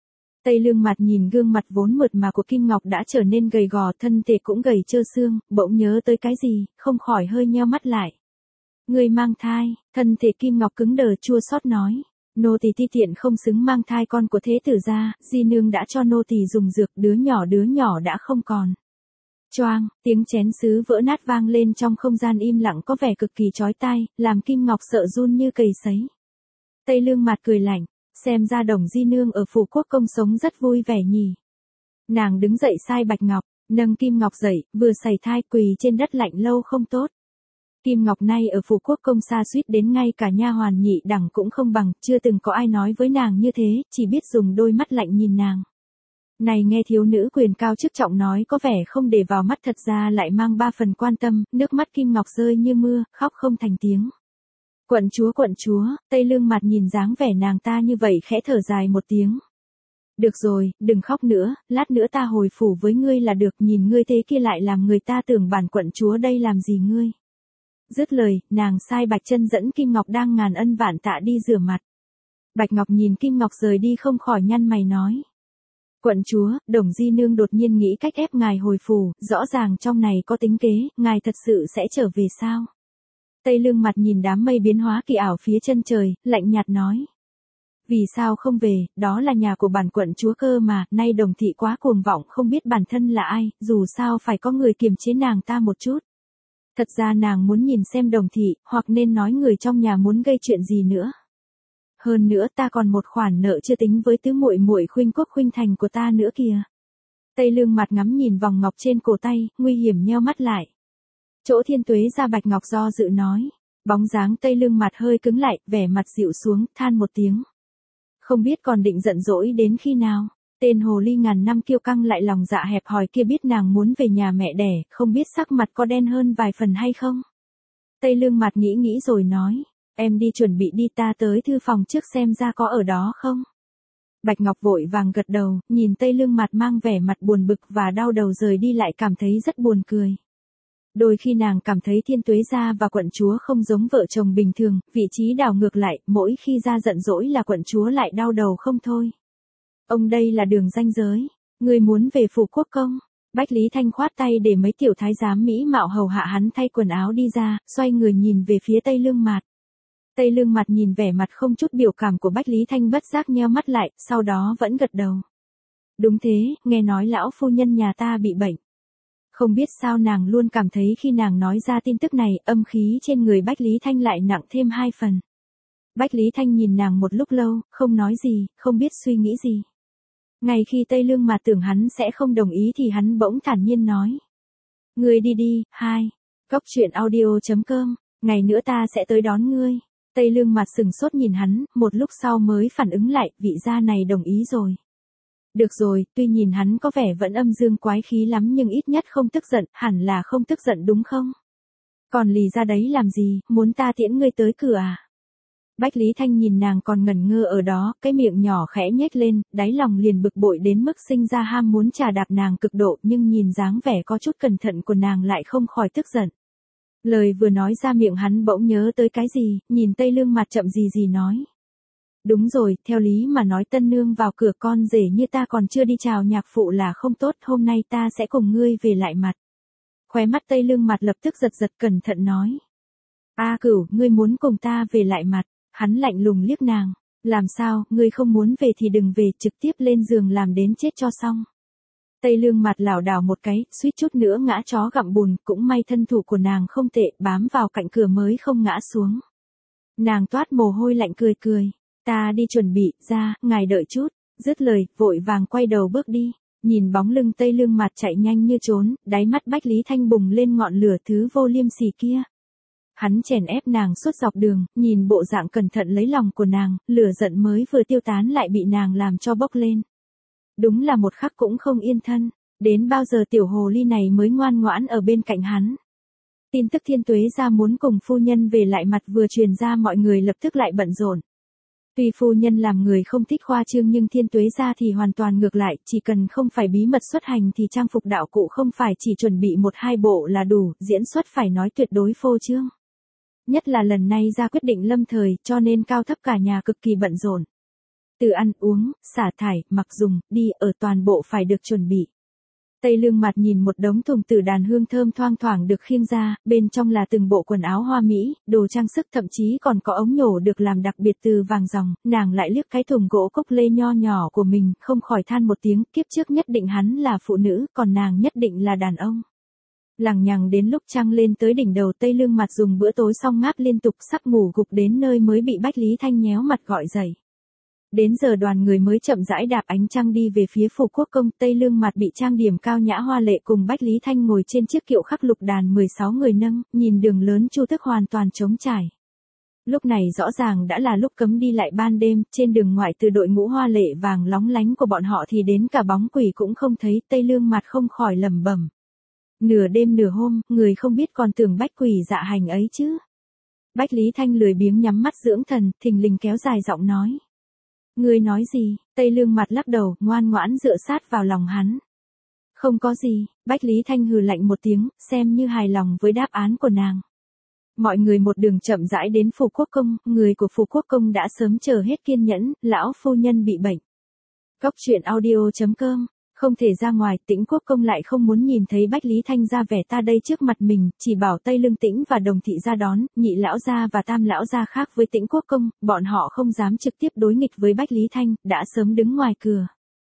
Tây Lương Mạt nhìn gương mặt vốn mượt mà của Kim Ngọc đã trở nên gầy gò, thân thể cũng gầy trơ xương, bỗng nhớ tới cái gì, không khỏi hơi nheo mắt lại. Người mang thai, thân thể Kim Ngọc cứng đờ chua xót nói. Nô tỳ ti tiện không xứng mang thai con của thế tử gia, Di Nương đã cho nô tỳ dùng dược, đứa nhỏ đã không còn. Choang, tiếng chén sứ vỡ nát vang lên trong không gian im lặng có vẻ cực kỳ chói tai, làm Kim Ngọc sợ run như cầy sấy. Tây Lương Mạt cười lạnh, xem ra Đồng Di Nương ở phủ quốc công sống rất vui vẻ nhỉ. Nàng đứng dậy sai Bạch Ngọc, nâng Kim Ngọc dậy, vừa sảy thai quỳ trên đất lạnh lâu không tốt. Kim Ngọc nay ở phủ quốc công xa suýt đến ngay cả nha hoàn nhị đẳng cũng không bằng, chưa từng có ai nói với nàng như thế, chỉ biết dùng đôi mắt lạnh nhìn nàng. Này nghe thiếu nữ quyền cao chức trọng nói có vẻ không để vào mắt, thật ra lại mang ba phần quan tâm, nước mắt Kim Ngọc rơi như mưa, khóc không thành tiếng. Quận chúa, Tây Lương Mạt nhìn dáng vẻ nàng ta như vậy khẽ thở dài một tiếng. Được rồi, đừng khóc nữa, lát nữa ta hồi phủ với ngươi là được, nhìn ngươi thế kia lại làm người ta tưởng bản quận chúa đây làm gì ngươi. Dứt lời, nàng sai Bạch Chân dẫn Kim Ngọc đang ngàn ân vạn tạ đi rửa mặt. Bạch Ngọc nhìn Kim Ngọc rời đi không khỏi nhăn mày nói. Quận chúa, Đồng Di Nương đột nhiên nghĩ cách ép ngài hồi phủ, rõ ràng trong này có tính kế, ngài thật sự sẽ trở về sao? Tây Lương Mặt nhìn đám mây biến hóa kỳ ảo phía chân trời, lạnh nhạt nói. Vì sao không về, đó là nhà của bản quận chúa cơ mà, nay Đồng thị quá cuồng vọng không biết bản thân là ai, dù sao phải có người kiềm chế nàng ta một chút. Thật ra nàng muốn nhìn xem Đồng thị, hoặc nên nói người trong nhà muốn gây chuyện gì nữa. Hơn nữa ta còn một khoản nợ chưa tính với tứ muội muội Khuynh Quốc Khuynh Thành của ta nữa kìa. Tây Lương Mặt ngắm nhìn vòng ngọc trên cổ tay, nguy hiểm nheo mắt lại. Chỗ Thiên Tuế ra Bạch Ngọc do dự nói. Bóng dáng Tây Lương Mặt hơi cứng lại, vẻ mặt dịu xuống, than một tiếng. Không biết còn định giận dỗi đến khi nào. Tên hồ ly ngàn năm kiêu căng lại lòng dạ hẹp hòi kia biết nàng muốn về nhà mẹ đẻ, không biết sắc mặt có đen hơn vài phần hay không. Tây Lương Mặt nghĩ nghĩ rồi nói. Em đi chuẩn bị đi, ta tới thư phòng trước xem ra có ở đó không. Bạch Ngọc vội vàng gật đầu, nhìn Tây Lương Mặt mang vẻ mặt buồn bực và đau đầu rời đi lại cảm thấy rất buồn cười. Đôi khi nàng cảm thấy Thiên Tuế gia và quận chúa không giống vợ chồng bình thường, vị trí đảo ngược lại, mỗi khi ra giận dỗi là quận chúa lại đau đầu không thôi. Ông đây là đường ranh giới, người muốn về phủ quốc công. Bách Lý Thanh khoát tay để mấy tiểu thái giám mỹ mạo hầu hạ hắn thay quần áo đi ra, xoay người nhìn về phía Tây Lương Mặt. Tây Lương Mặt nhìn vẻ mặt không chút biểu cảm của Bách Lý Thanh bất giác nheo mắt lại, sau đó vẫn gật đầu. Đúng thế, nghe nói lão phu nhân nhà ta bị bệnh. Không biết sao nàng luôn cảm thấy khi nàng nói ra tin tức này, âm khí trên người Bách Lý Thanh lại nặng thêm 2 phần. Bách Lý Thanh nhìn nàng một lúc lâu, không nói gì, không biết suy nghĩ gì. Ngay khi Tây Lương Mặt tưởng hắn sẽ không đồng ý thì hắn bỗng thản nhiên nói. Ngươi đi đi, Cóc truyện audio.com, ngày nữa ta sẽ tới đón ngươi. Tây Lương Mặt sừng sốt nhìn hắn, một lúc sau mới phản ứng lại, vị gia này đồng ý rồi. Được rồi, tuy nhìn hắn có vẻ vẫn âm dương quái khí lắm nhưng ít nhất không tức giận, hẳn là không tức giận đúng không? Còn lì ra đấy làm gì, muốn ta tiễn ngươi tới cửa à? Bách Lý Thanh nhìn nàng còn ngẩn ngơ ở đó, cái miệng nhỏ khẽ nhếch lên, đáy lòng liền bực bội đến mức sinh ra ham muốn chà đạp nàng cực độ nhưng nhìn dáng vẻ có chút cẩn thận của nàng lại không khỏi tức giận. Lời vừa nói ra miệng hắn bỗng nhớ tới cái gì, nhìn Tây Lương Mặt chậm gì nói. Đúng rồi, theo lý mà nói tân nương vào cửa con rể như ta còn chưa đi chào nhạc phụ là không tốt, hôm nay ta sẽ cùng ngươi về lại mặt. Khóe mắt Tây Lương Mặt lập tức giật giật cẩn thận nói. Cửu, ngươi muốn cùng ta về lại mặt, hắn lạnh lùng liếc nàng. Làm sao, ngươi không muốn về thì đừng về, trực tiếp lên giường làm đến chết cho xong. Tây Lương Mặt lảo đảo một cái, suýt chút nữa ngã chó gặm bùn, cũng may thân thủ của nàng không tệ, bám vào cạnh cửa mới không ngã xuống. Nàng toát mồ hôi lạnh cười cười. Ta đi chuẩn bị, ra, ngài đợi chút, dứt lời, vội vàng quay đầu bước đi, nhìn bóng lưng Tây Lương Mặt chạy nhanh như trốn, đáy mắt Bách Lý Thanh bùng lên ngọn lửa thứ vô liêm sỉ kia. Hắn chèn ép nàng suốt dọc đường, nhìn bộ dạng cẩn thận lấy lòng của nàng, lửa giận mới vừa tiêu tán lại bị nàng làm cho bốc lên. Đúng là một khắc cũng không yên thân, đến bao giờ tiểu hồ ly này mới ngoan ngoãn ở bên cạnh hắn. Tin tức Thiên Tuế gia muốn cùng phu nhân về lại mặt vừa truyền ra mọi người lập tức lại bận rộn. Tuy phu nhân làm người không thích khoa trương nhưng Thiên Tuế gia thì hoàn toàn ngược lại, chỉ cần không phải bí mật xuất hành thì trang phục đạo cụ không phải chỉ chuẩn bị 1-2 bộ là đủ, diễn xuất phải nói tuyệt đối phô trương. Nhất là lần này ra quyết định lâm thời, cho nên cao thấp cả nhà cực kỳ bận rộn. Từ ăn uống, xả thải, mặc dùng, đi ở toàn bộ phải được chuẩn bị. Tây Lương Mặt nhìn một đống thùng tử đàn hương thơm thoang thoảng được khiêng ra, bên trong là từng bộ quần áo hoa mỹ, đồ trang sức thậm chí còn có ống nhổ được làm đặc biệt từ vàng ròng, nàng lại liếc cái thùng gỗ cốc lê nho nhỏ của mình, không khỏi than một tiếng, kiếp trước nhất định hắn là phụ nữ, còn nàng nhất định là đàn ông. Lằng nhằng đến lúc trăng lên tới đỉnh đầu Tây Lương Mặt dùng bữa tối xong ngáp liên tục sắp ngủ gục đến nơi mới bị Bách Lý Thanh nhéo mặt gọi dậy. Đến giờ đoàn người mới chậm rãi đạp ánh trăng đi về phía phủ quốc công, Tây Lương Mặt bị trang điểm cao nhã hoa lệ cùng Bách Lý Thanh ngồi trên chiếc kiệu khắc lục đàn 16 người nâng, nhìn đường lớn Chu Tức hoàn toàn trống trải. Lúc này rõ ràng đã là lúc cấm đi lại ban đêm, trên đường ngoại từ đội ngũ hoa lệ vàng lóng lánh của bọn họ thì đến cả bóng quỷ cũng không thấy, Tây Lương Mặt không khỏi lẩm bẩm. Nửa đêm nửa hôm, người không biết còn tưởng bách quỷ dạ hành ấy chứ. Bách Lý Thanh lười biếng nhắm mắt dưỡng thần, thình lình kéo dài giọng nói. Ngươi nói gì? Tây Lương Mặt lắc đầu, ngoan ngoãn dựa sát vào lòng hắn. Không có gì, Bách Lý Thanh hừ lạnh một tiếng, xem như hài lòng với đáp án của nàng. Mọi người một đường chậm rãi đến phủ quốc công, người của phủ quốc công đã sớm chờ hết kiên nhẫn, lão phu nhân bị bệnh. Cóc truyện audio.com. Không thể ra ngoài, Tĩnh Quốc công lại không muốn nhìn thấy Bách Lý Thanh ra vẻ ta đây trước mặt mình, chỉ bảo Tây Lương Tĩnh và Đồng thị ra đón, Nhị lão gia và Tam lão gia khác với Tĩnh Quốc công, bọn họ không dám trực tiếp đối nghịch với Bách Lý Thanh, đã sớm đứng ngoài cửa.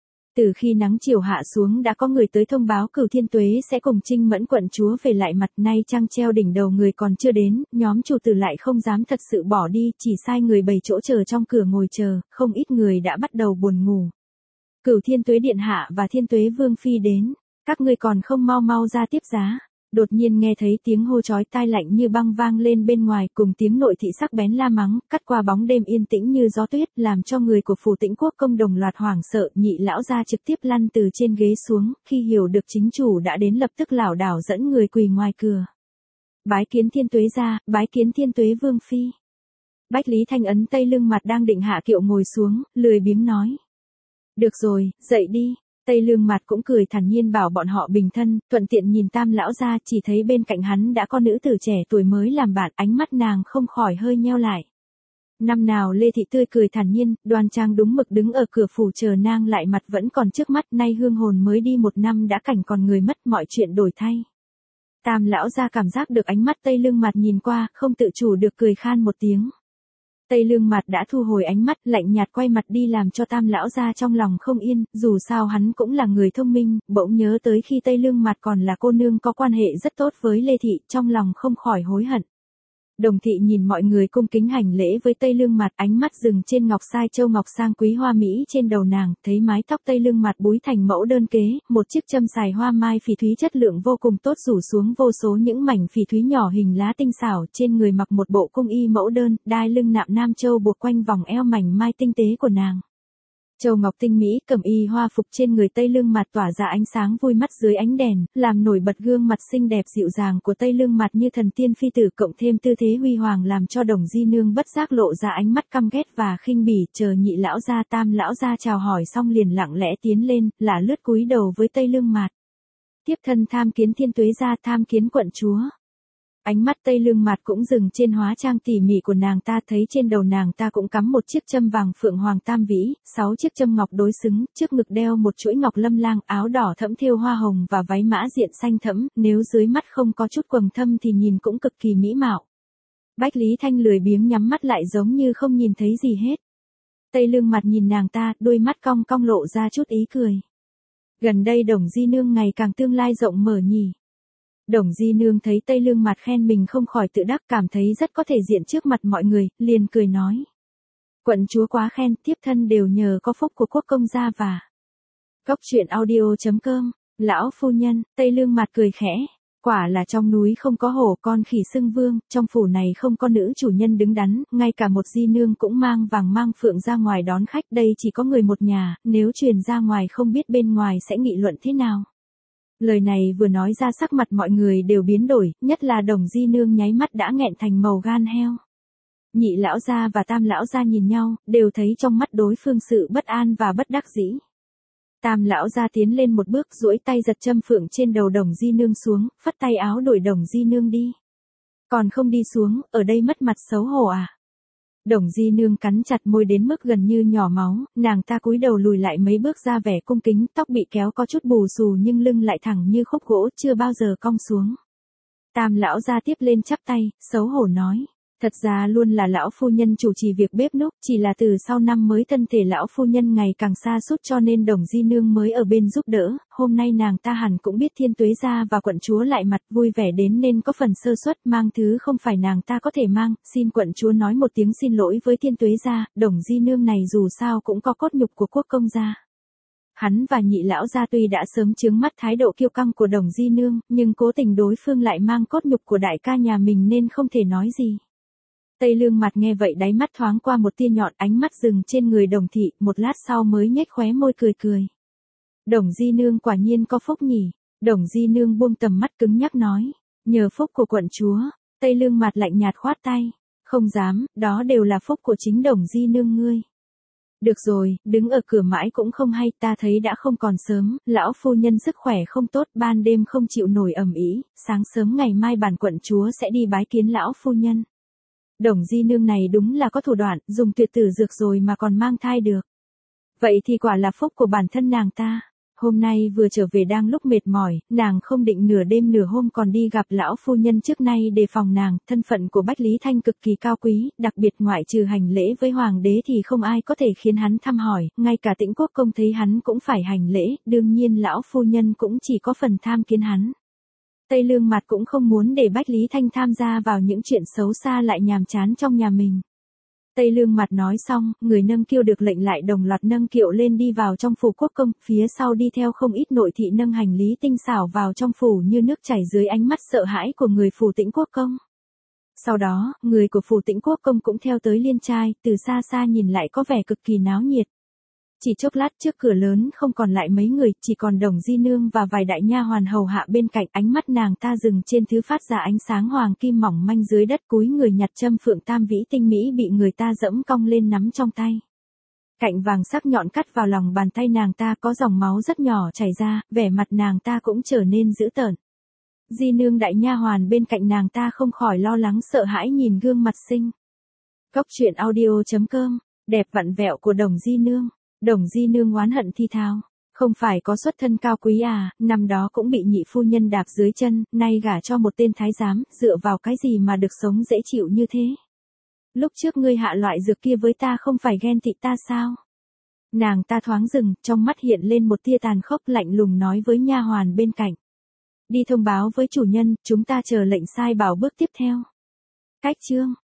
Từ khi nắng chiều hạ xuống đã có người tới thông báo Cửu Thiên Tuế sẽ cùng Trinh Mẫn quận chúa về lại mặt, nay trăng treo đỉnh đầu người còn chưa đến, nhóm chủ tử lại không dám thật sự bỏ đi, chỉ sai người bày chỗ chờ trong cửa ngồi chờ, không ít người đã bắt đầu buồn ngủ. Cửu Thiên Tuế điện hạ và Thiên Tuế vương phi đến, các ngươi còn không mau mau ra tiếp giá. Đột nhiên nghe thấy tiếng hô chói tai lạnh như băng vang lên bên ngoài, cùng tiếng nội thị sắc bén la mắng, cắt qua bóng đêm yên tĩnh như gió tuyết, làm cho người của phủ Tĩnh Quốc công đồng loạt hoảng sợ. Nhị lão gia trực tiếp lăn từ trên ghế xuống, khi hiểu được chính chủ đã đến lập tức lảo đảo dẫn người quỳ ngoài cửa. Bái kiến Thiên Tuế gia, bái kiến Thiên Tuế vương phi. Bách Lý Thanh ấn Tây Lương Mặt đang định hạ kiệu ngồi xuống, lười biếng nói: được rồi, dậy đi. Tây Lương Mặt cũng cười thản nhiên bảo bọn họ bình thân, thuận tiện nhìn Tam lão gia, chỉ thấy bên cạnh hắn đã có nữ tử trẻ tuổi mới làm bạn, ánh mắt nàng không khỏi hơi nheo lại. Năm nào Lê Thị tươi cười thản nhiên, đoan trang đúng mực đứng ở cửa phủ chờ nàng lại, mặt vẫn còn trước mắt, nay hương hồn mới đi 1 năm đã cảnh còn người mất, mọi chuyện đổi thay. Tam lão gia cảm giác được ánh mắt Tây Lương Mặt nhìn qua, không tự chủ được cười khan một tiếng. Tây Lương Mặt đã thu hồi ánh mắt, lạnh nhạt quay mặt đi, làm cho Tam lão gia trong lòng không yên, dù sao hắn cũng là người thông minh, bỗng nhớ tới khi Tây Lương Mặt còn là cô nương có quan hệ rất tốt với Lê Thị, trong lòng không khỏi hối hận. Đồng thị nhìn mọi người cung kính hành lễ với Tây Lương Mặt, ánh mắt dừng trên ngọc sai châu ngọc sang quý hoa mỹ trên đầu nàng, thấy mái tóc Tây Lương Mặt búi thành mẫu đơn kế, một chiếc châm xài hoa mai phỉ thúy chất lượng vô cùng tốt rủ xuống vô số những mảnh phỉ thúy nhỏ hình lá tinh xảo, trên người mặc một bộ cung y mẫu đơn, đai lưng nạm nam châu buộc quanh vòng eo mảnh mai tinh tế của nàng. Châu ngọc tinh mỹ, cẩm y hoa phục trên người Tây Lương Mặt tỏa ra ánh sáng vui mắt dưới ánh đèn, làm nổi bật gương mặt xinh đẹp dịu dàng của Tây Lương Mặt như thần tiên phi tử, cộng thêm tư thế huy hoàng làm cho Đồng Di Nương bất giác lộ ra ánh mắt căm ghét và khinh bỉ. Chờ Nhị lão gia Tam lão gia chào hỏi xong liền lặng lẽ tiến lên, lả lướt cúi đầu với Tây Lương Mặt. Tiếp thân tham kiến Thiên Tuế gia, tham kiến quận chúa. Ánh mắt Tây Lương Mặt cũng dừng trên hóa trang tỉ mỉ của nàng ta, thấy trên đầu nàng ta cũng cắm một chiếc châm vàng phượng hoàng tam vĩ, 6 chiếc châm ngọc đối xứng, trước ngực đeo một chuỗi ngọc lâm lang, áo đỏ thẫm thêu hoa hồng và váy mã diện xanh thẫm, nếu dưới mắt không có chút quầng thâm thì nhìn cũng cực kỳ mỹ mạo. Bách Lý Thanh lười biếng nhắm mắt lại giống như không nhìn thấy gì hết. Tây Lương Mặt nhìn nàng ta, đôi mắt cong cong lộ ra chút ý cười. Gần đây Đồng Di Nương ngày càng tương lai rộng mở nhỉ. Đồng Di Nương thấy Tây Lương Mặt khen mình không khỏi tự đắc, cảm thấy rất có thể diện trước mặt mọi người, liền cười nói: quận chúa quá khen, tiếp thân đều nhờ có phúc của quốc công gia và. Cóc truyện audio.com. Lão phu nhân. Tây Lương Mặt cười khẽ. Quả là trong núi không có hổ, con khỉ xưng vương, trong phủ này không có nữ chủ nhân đứng đắn, ngay cả một Di Nương cũng mang vàng mang phượng ra ngoài đón khách, đây chỉ có người một nhà, nếu truyền ra ngoài không biết bên ngoài sẽ nghị luận thế nào. Lời này vừa nói ra sắc mặt mọi người đều biến đổi, nhất là Đồng Di Nương nháy mắt đã nghẹn thành màu gan heo. Nhị lão gia và Tam lão gia nhìn nhau, đều thấy trong mắt đối phương sự bất an và bất đắc dĩ. Tam lão gia tiến lên một bước, duỗi tay giật châm phượng trên đầu Đồng Di Nương xuống, phất tay áo đuổi Đồng Di Nương đi. Còn không đi xuống, ở đây mất mặt xấu hổ à? Đồng Di Nương cắn chặt môi đến mức gần như nhỏ máu, nàng ta cúi đầu lùi lại mấy bước ra vẻ cung kính, tóc bị kéo có chút bù xù nhưng lưng lại thẳng như khúc gỗ, chưa bao giờ cong xuống. Tam lão gia tiếp lên chắp tay, xấu hổ nói: thật ra luôn là lão phu nhân chủ trì việc bếp núc, chỉ là từ sau năm mới thân thể lão phu nhân ngày càng sa sút cho nên Đồng Di Nương mới ở bên giúp đỡ, hôm nay nàng ta hẳn cũng biết Thiên Tuế gia và quận chúa lại mặt, vui vẻ đến nên có phần sơ suất, mang thứ không phải nàng ta có thể mang, xin quận chúa nói một tiếng xin lỗi với Thiên Tuế gia. Đồng Di Nương này dù sao cũng có cốt nhục của quốc công gia. Hắn và Nhị lão gia tuy đã sớm chướng mắt thái độ kiêu căng của Đồng Di Nương, nhưng cố tình đối phương lại mang cốt nhục của đại ca nhà mình nên không thể nói gì. Tây Lương Mặt nghe vậy đáy mắt thoáng qua một tia nhọn, ánh mắt dừng trên người Đồng thị, một lát sau mới nhếch khóe môi cười cười. Đồng Di Nương quả nhiên có phúc nhỉ. Đồng Di Nương buông tầm mắt cứng nhắc nói: nhờ phúc của quận chúa. Tây Lương Mặt lạnh nhạt khoát tay: không dám, đó đều là phúc của chính Đồng Di Nương ngươi. Được rồi, đứng ở cửa mãi cũng không hay, ta thấy đã không còn sớm, lão phu nhân sức khỏe không tốt, ban đêm không chịu nổi ẩm ý, sáng sớm ngày mai bản quận chúa sẽ đi bái kiến lão phu nhân. Đồng Di Nương này đúng là có thủ đoạn, dùng tuyệt tử dược rồi mà còn mang thai được. Vậy thì quả là phúc của bản thân nàng ta. Hôm nay vừa trở về đang lúc mệt mỏi, nàng không định nửa đêm nửa hôm còn đi gặp lão phu nhân trước nay đề phòng nàng, thân phận của Bách Lý Thanh cực kỳ cao quý, đặc biệt ngoại trừ hành lễ với hoàng đế thì không ai có thể khiến hắn thăm hỏi, ngay cả Tĩnh Quốc công thấy hắn cũng phải hành lễ, đương nhiên lão phu nhân cũng chỉ có phần tham kiến hắn. Tây Lương Mặt cũng không muốn để Bách Lý Thanh tham gia vào những chuyện xấu xa lại nhàm chán trong nhà mình. Tây Lương Mặt nói xong, người nâng kiệu được lệnh lại đồng loạt nâng kiệu lên đi vào trong phủ quốc công, phía sau đi theo không ít nội thị nâng hành lý tinh xảo vào trong phủ như nước chảy dưới ánh mắt sợ hãi của người phủ Tĩnh Quốc công. Sau đó, người của phủ Tĩnh Quốc công cũng theo tới liên trai, từ xa xa nhìn lại có vẻ cực kỳ náo nhiệt. Chỉ chốc lát trước cửa lớn không còn lại mấy người, chỉ còn Đồng Di Nương và vài đại nha hoàn hầu hạ bên cạnh, ánh mắt nàng ta dừng trên thứ phát ra ánh sáng hoàng kim mỏng manh dưới đất, cúi người nhặt châm phượng tam vĩ tinh mỹ bị người ta dẫm cong lên nắm trong tay. Cạnh vàng sắc nhọn cắt vào lòng bàn tay nàng ta, có dòng máu rất nhỏ chảy ra, vẻ mặt nàng ta cũng trở nên dữ tợn. Di Nương đại nha hoàn bên cạnh nàng ta không khỏi lo lắng sợ hãi nhìn gương mặt xinh. Cốc truyện audio.com, đẹp vặn vẹo của Đồng Di Nương. Đồng Di Nương oán hận thi thao, không phải có xuất thân cao quý à, năm đó cũng bị nhị phu nhân đạp dưới chân, nay gả cho một tên thái giám, dựa vào cái gì mà được sống dễ chịu như thế. Lúc trước ngươi hạ loại dược kia với ta không phải ghen tị ta sao? Nàng ta thoáng dừng, trong mắt hiện lên một tia tàn khốc, lạnh lùng nói với nha hoàn bên cạnh. Đi thông báo với chủ nhân, chúng ta chờ lệnh sai bảo bước tiếp theo. Cách chương